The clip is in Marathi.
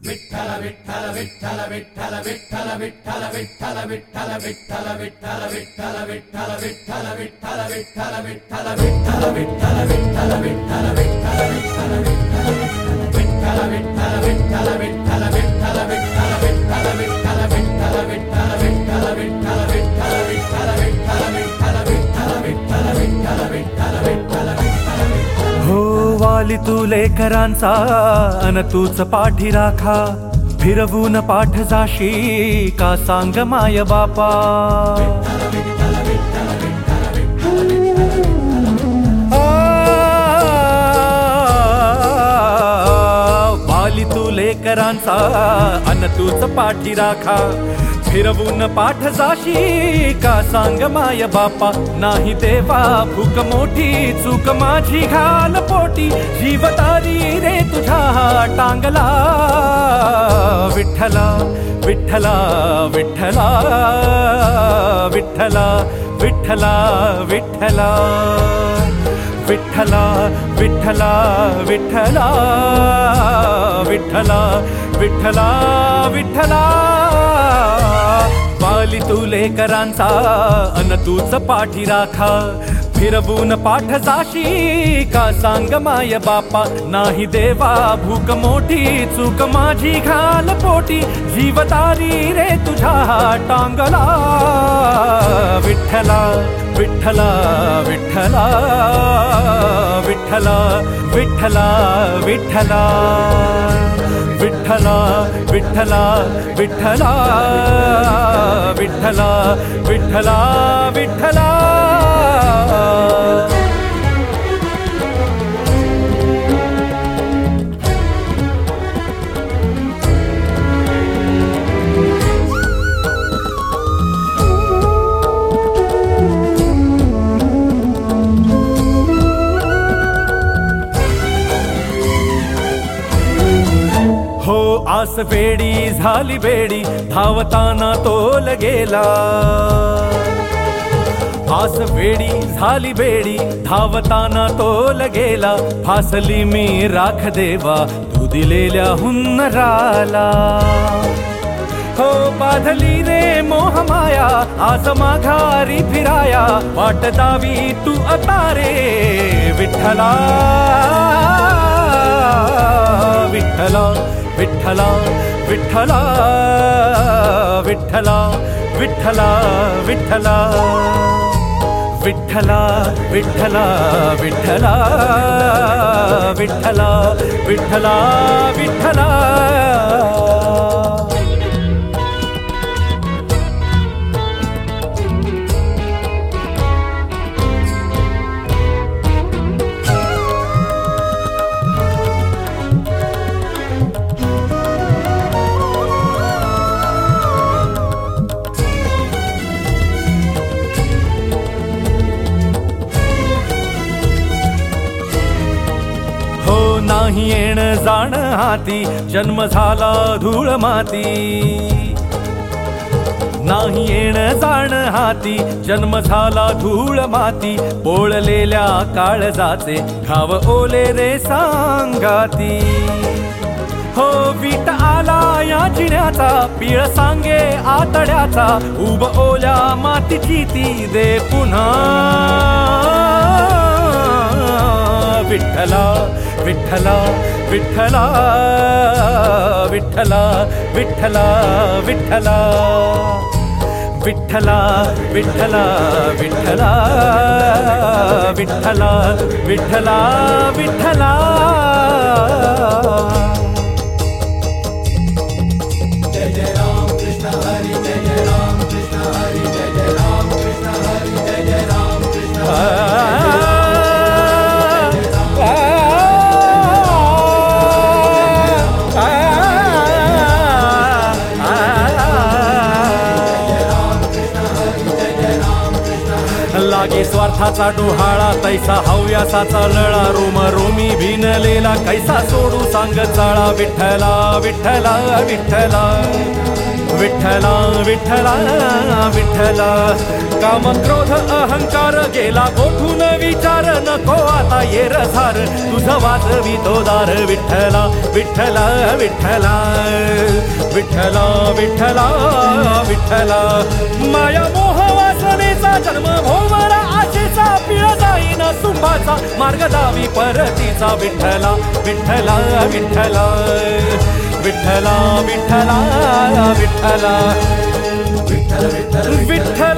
वाली तू लेकरांचा अन तूच पाठी राखा, फिरवून पाठ जाशी का सांग माय बापा। वाली तू लेकरांचा अन तूच पाठी राखा, फिरवून पाठ जाशी का सांग माय बापा। नाही देवा भूक मोठी चूक माझी घाल पोटी, जीवतारी रे तुझ्या टांगला। विठ्ठला विठ्ठला विठ्ठला विठ्ठला विठ्ठला विठ्ठला विठ्ठला विठ्ठला विठ्ठला विठ्ठला विठ्ठला विठ्ठला। वाली तू लेकरांचा अन तूच पाठी राखा, फिरवून पाठ जाशी का सांग माय बापा। नाही देवा भूक मोठी चूक माझी घाल पोटी, जीवतारी रे तुझ्या टांगला। विठ्ठला विठ्ठला विठ्ठला विठ्ठला विठ्ठला विठ्ठला विठ्ठला विठ्ठला विठ्ठला विठ्ठला विठ्ठला विठ्ठला। हो आस वेडी झाली बेडी, धावताना तोल गेला। आस वेडी झाली बेडी, धावताना तोल गेला। फासली मी राख देवा तू दिलेल्या हुन्नराला। हो बाधली रे मोह माया, आज माघारी फिराया। वाट दावी तू आता रे विठ्ठला। विठ्ठला विठ्ठला विठ्ठला विठ्ठला विठ्ठला विठ्ठला विठ्ठला विठ्ठला विठ्ठला विठ्ठला विठ्ठला विठ्ठला। नाही येण जाण हाती, जन्म झाला धूळ माती। नाही येण जाण हाती, जन्म झाला धूळ माती। बोळलेल्या काळजाचे घाव ओले रे सांगाती। हो वीट आला या जिण्याचा, पीळ सांगे आतड्याचा। उब ओल्या मातीची ती दे पुन्हा। विठ्ठला विठ्ठला विठ्ठला विठ्ठला विठ्ठला विठ्ठला विठ्ठला विठ्ठला विठ्ठला विठ्ठला विठ्ठला विठ्ठला। जय जय राम कृष्ण हरी, जय जय राम कृष्ण हरी, जय जय राम कृष्ण हरी, जय जय राम कृष्ण हरी। लागे स्वार्थाचा डोहाळा तैसा, हव्यासाचा लळा रोम रोमी भिनलेला कैसा सोडू सांग चाळा। विठ्ठला विठ्ठला विठ्ठला विठ्ठला विठ्ठला विठ्ठला काम क्रोध अहंकार गेला गोठून विचार नको आता येर झार तुझं वाजवी तो दार विठ्ठला विठ्ठला विठ्ठला विठ्ठला विठ्ठला विठ्ठला माया मोह वासनेचा जन्म भोवरा आशेचा पिळ जाईना सुंभाचा मार्ग दावी परतीचा विठ्ठला विठ्ठला विठ्ठला विठ्ठला विठ्ठला विठ्ठला विठ्ठल विठ्ठल विठ्ठल